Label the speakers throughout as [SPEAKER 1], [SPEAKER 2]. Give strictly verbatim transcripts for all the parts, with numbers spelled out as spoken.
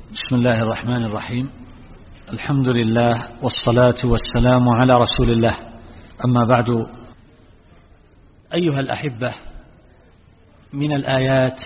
[SPEAKER 1] بسم الله الرحمن الرحيم. الحمد لله والصلاة والسلام على رسول الله، أما بعد. أيها الأحبة، من الآيات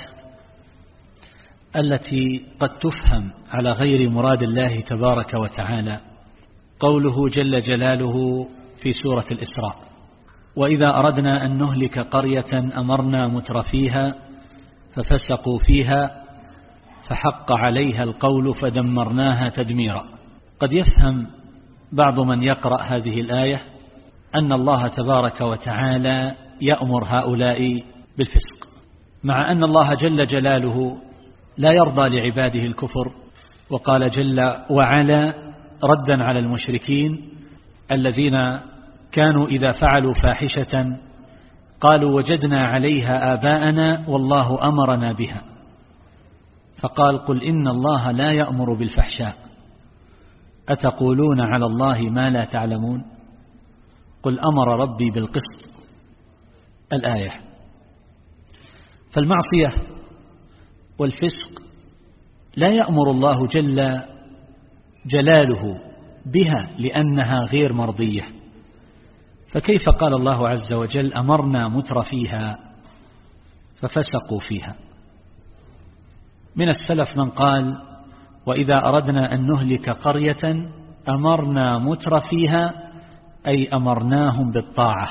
[SPEAKER 1] التي قد تفهم على غير مراد الله تبارك وتعالى قوله جل جلاله في سورة الإسراء: وإذا أردنا أن نهلك قرية أمرنا مترفيها ففسقوا فيها فحق عليها القول فدمرناها تدميرا. قد يفهم بعض من يقرأ هذه الآية أن الله تبارك وتعالى يأمر هؤلاء بالفسق، مع أن الله جل جلاله لا يرضى لعباده الكفر. وقال جل وعلا ردا على المشركين الذين كانوا إذا فعلوا فاحشة قالوا وجدنا عليها آباءنا والله أمرنا بها، فقال: قل إن الله لا يأمر بالفحشاء أتقولون على الله ما لا تعلمون قل أمر ربي بالقسط. الآية. فالمعصية والفسق لا يأمر الله جل جلاله بها لأنها غير مرضية، فكيف قال الله عز وجل أمرنا مترفيها ففسقوا فيها؟ من السلف من قال: وإذا أردنا أن نهلك قرية أمرنا مترفيها أي أمرناهم بالطاعة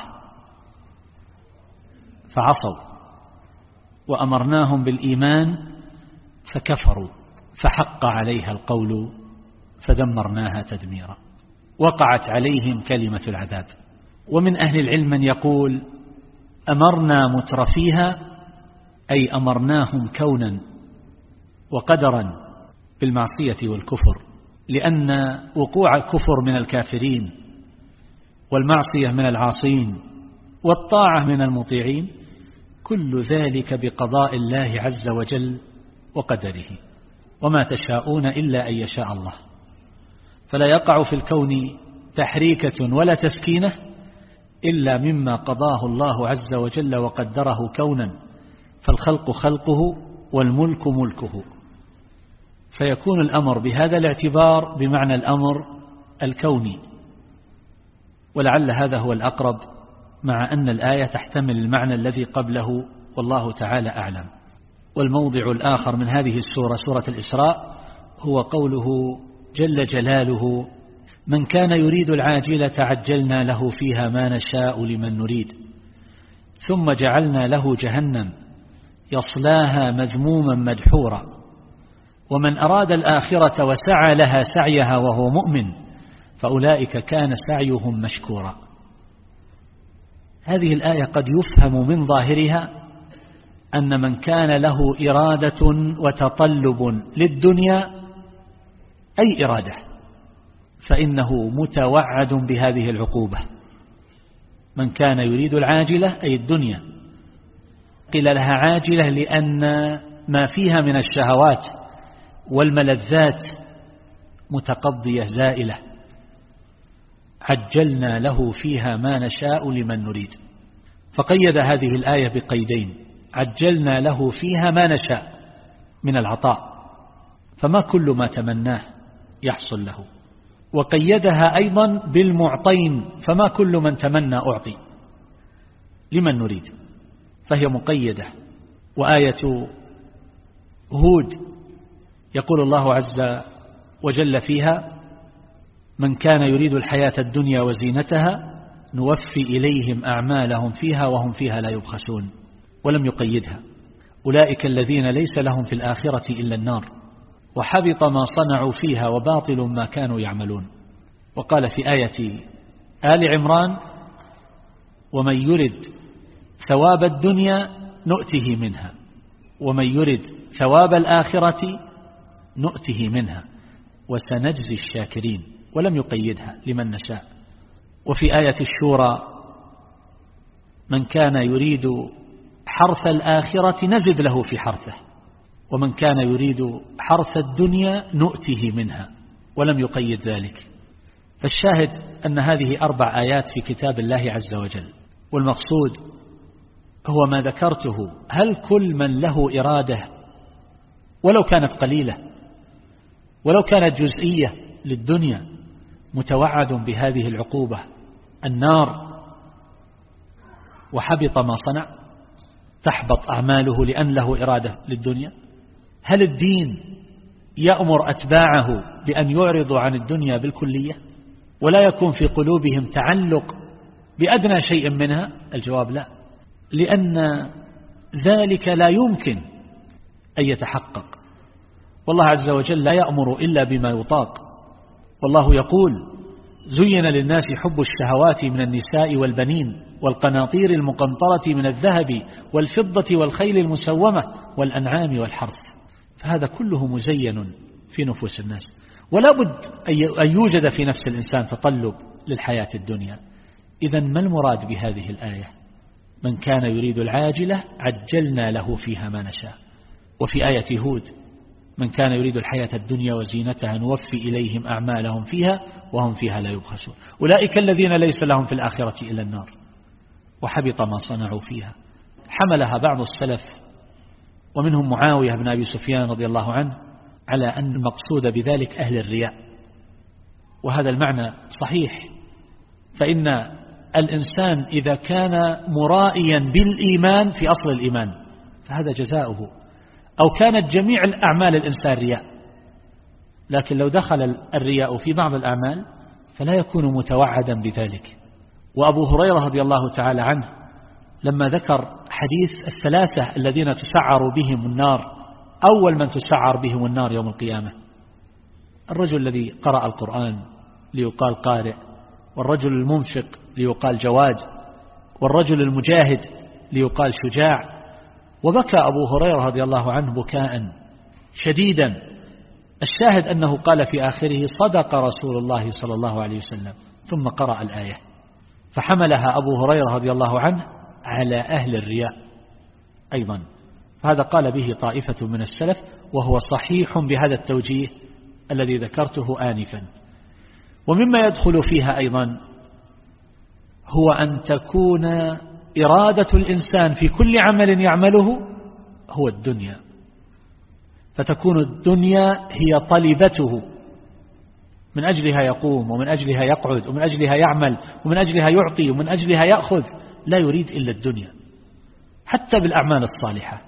[SPEAKER 1] فعصوا، وأمرناهم بالإيمان فكفروا فحق عليها القول فدمرناها تدميرا، وقعت عليهم كلمة العذاب. ومن أهل العلم من يقول أمرنا مترفيها أي أمرناهم كونا وقدرا بالمعصية والكفر، لأن وقوع الكفر من الكافرين والمعصية من العاصين والطاعة من المطيعين كل ذلك بقضاء الله عز وجل وقدره، وما تشاءون إلا أن يشاء الله. فلا يقع في الكون تحريكة ولا تسكينة إلا مما قضاه الله عز وجل وقدره كونا، فالخلق خلقه والملك ملكه، فيكون الأمر بهذا الاعتبار بمعنى الأمر الكوني، ولعل هذا هو الأقرب، مع أن الآية تحتمل المعنى الذي قبله والله تعالى أعلم. والموضع الآخر من هذه السورة سورة الإسراء هو قوله جل جلاله: من كان يريد العاجلة عجلنا له فيها ما نشاء لمن نريد ثم جعلنا له جهنم يصلاها مذموما مدحورا ومن أراد الآخرة وسعى لها سعيها وهو مؤمن فأولئك كان سعيهم مشكورا. هذه الآية قد يفهم من ظاهرها أن من كان له إرادة وتطلب للدنيا أي إرادة فإنه متوعد بهذه العقوبة. من كان يريد العاجلة أي الدنيا، قيل لها عاجلة لأن ما فيها من الشهوات والملذات متقضية زائلة، عجلنا له فيها ما نشاء لمن نريد. فقيد هذه الآية بقيدين: عجلنا له فيها ما نشاء من العطاء، فما كل ما تمناه يحصل له، وقيدها أيضا بالمعطين، فما كل من تمنى أعطي لمن نريد، فهي مقيدة. وآية هود يقول الله عز وجل فيها: من كان يريد الحياة الدنيا وزينتها نوفي إليهم أعمالهم فيها وهم فيها لا يبخسون، ولم يقيدها. أولئك الذين ليس لهم في الآخرة إلا النار وحبط ما صنعوا فيها وباطل ما كانوا يعملون. وقال في آية آل عمران: ومن يرد ثواب الدنيا نؤته منها ومن يرد ثواب الآخرة نؤته منها وسنجزي الشاكرين، ولم يقيدها لمن نشاء. وفي آية الشورى: من كان يريد حرث الآخرة نزد له في حرثه ومن كان يريد حرث الدنيا نؤته منها، ولم يقيد ذلك. فالشاهد أن هذه أربع آيات في كتاب الله عز وجل، والمقصود هو ما ذكرته. هل كل من له إرادة ولو كانت قليلة ولو كانت جزئية للدنيا متوعد بهذه العقوبة النار وحبط ما صنع، تحبط أعماله لأن له إرادة للدنيا. هل الدين يأمر أتباعه بأن يعرضوا عن الدنيا بالكلية ولا يكون في قلوبهم تعلق بأدنى شيء منها؟ الجواب لا، لأن ذلك لا يمكن أن يتحقق، والله عز وجل لا يأمر إلا بما يطاق. والله يقول: زين للناس حب الشهوات من النساء والبنين والقناطير المقنطرة من الذهب والفضة والخيل المسومة والأنعام والحرث. فهذا كله مزين في نفوس الناس، ولا بد أن يوجد في نفس الإنسان تطلب للحياة الدنيا. إذن ما المراد بهذه الآية؟ من كان يريد العاجلة عجلنا له فيها ما نشاء. وفي آية هود: من كان يريد الحياة الدنيا وزينتها نوفي إليهم أعمالهم فيها وهم فيها لا يبخسون. أولئك الذين ليس لهم في الآخرة إلا النار وحبط ما صنعوا فيها. حملها بعض السلف ومنهم معاوية بن أبي سفيان رضي الله عنه على أن المقصود بذلك أهل الرياء، وهذا المعنى صحيح، فإن الإنسان إذا كان مرائيا بالإيمان في أصل الإيمان فهذا جزاؤه، أو كانت جميع الأعمال الإنسان رياء، لكن لو دخل الرياء في بعض الأعمال فلا يكون متوعدا بذلك. وأبو هريرة رضي الله تعالى عنه لما ذكر حديث الثلاثة الذين تسعر بهم النار، أول من تسعر بهم النار يوم القيامة الرجل الذي قرأ القرآن ليقال قارئ، والرجل المنفق ليقال جواد، والرجل المجاهد ليقال شجاع. وبكى أبو هريرة رضي الله عنه بكاء شديدا، الشاهد أنه قال في آخره: صدق رسول الله صلى الله عليه وسلم، ثم قرأ الآية، فحملها أبو هريرة رضي الله عنه على أهل الرياء أيضا. فهذا قال به طائفة من السلف، وهو صحيح بهذا التوجيه الذي ذكرته آنفا. ومما يدخل فيها أيضا هو أن تكون إرادة الإنسان في كل عمل يعمله هو الدنيا، فتكون الدنيا هي طلبته، من أجلها يقوم ومن أجلها يقعد ومن أجلها يعمل ومن أجلها يعطي ومن أجلها يأخذ، لا يريد إلا الدنيا. حتى بالأعمال الصالحة،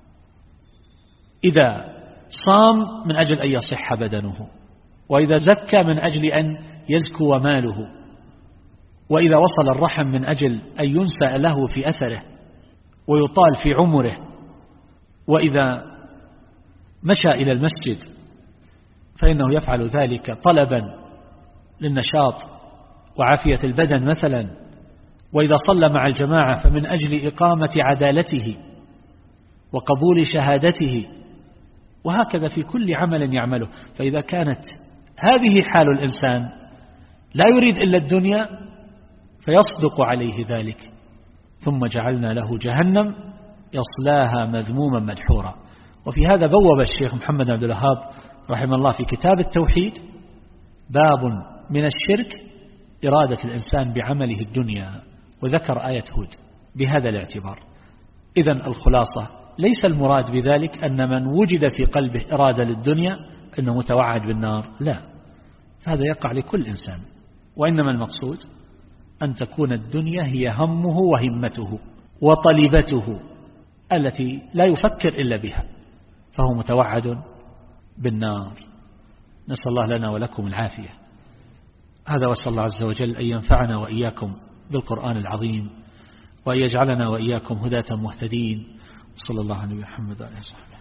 [SPEAKER 1] إذا صام من أجل أن يصح بدنه، وإذا زكى من أجل أن يزكو ماله، وإذا وصل الرحم من أجل أن ينسأ له في أثره ويطال في عمره، وإذا مشى إلى المسجد فإنه يفعل ذلك طلبا للنشاط وعافية البدن مثلا، وإذا صلى مع الجماعة فمن أجل إقامة عدالته وقبول شهادته، وهكذا في كل عمل يعمله. فإذا كانت هذه حال الإنسان لا يريد إلا الدنيا فيصدق عليه ذلك. ثم جعلنا له جهنم يصلاها مذموما مدحورا. وفي هذا بوب الشيخ محمد عبد الوهاب رحمه الله في كتاب التوحيد باب من الشرك إرادة الإنسان بعمله الدنيا، وذكر آية هود بهذا الاعتبار. إذن الخلاصة ليس المراد بذلك أن من وجد في قلبه إرادة للدنيا أنه متوعد بالنار، لا، فهذا يقع لكل إنسان، وإنما المقصود أن تكون الدنيا هي همه وهمته وطلبته التي لا يفكر إلا بها، فهو متوعد بالنار. نسأل الله لنا ولكم العافية. هذا، وصلى الله عز وجل أن ينفعنا وإياكم بالقرآن العظيم، وأن يجعلنا وإياكم هداة مهتدين. صلى الله عليه محمد وعلى آله وصحبه.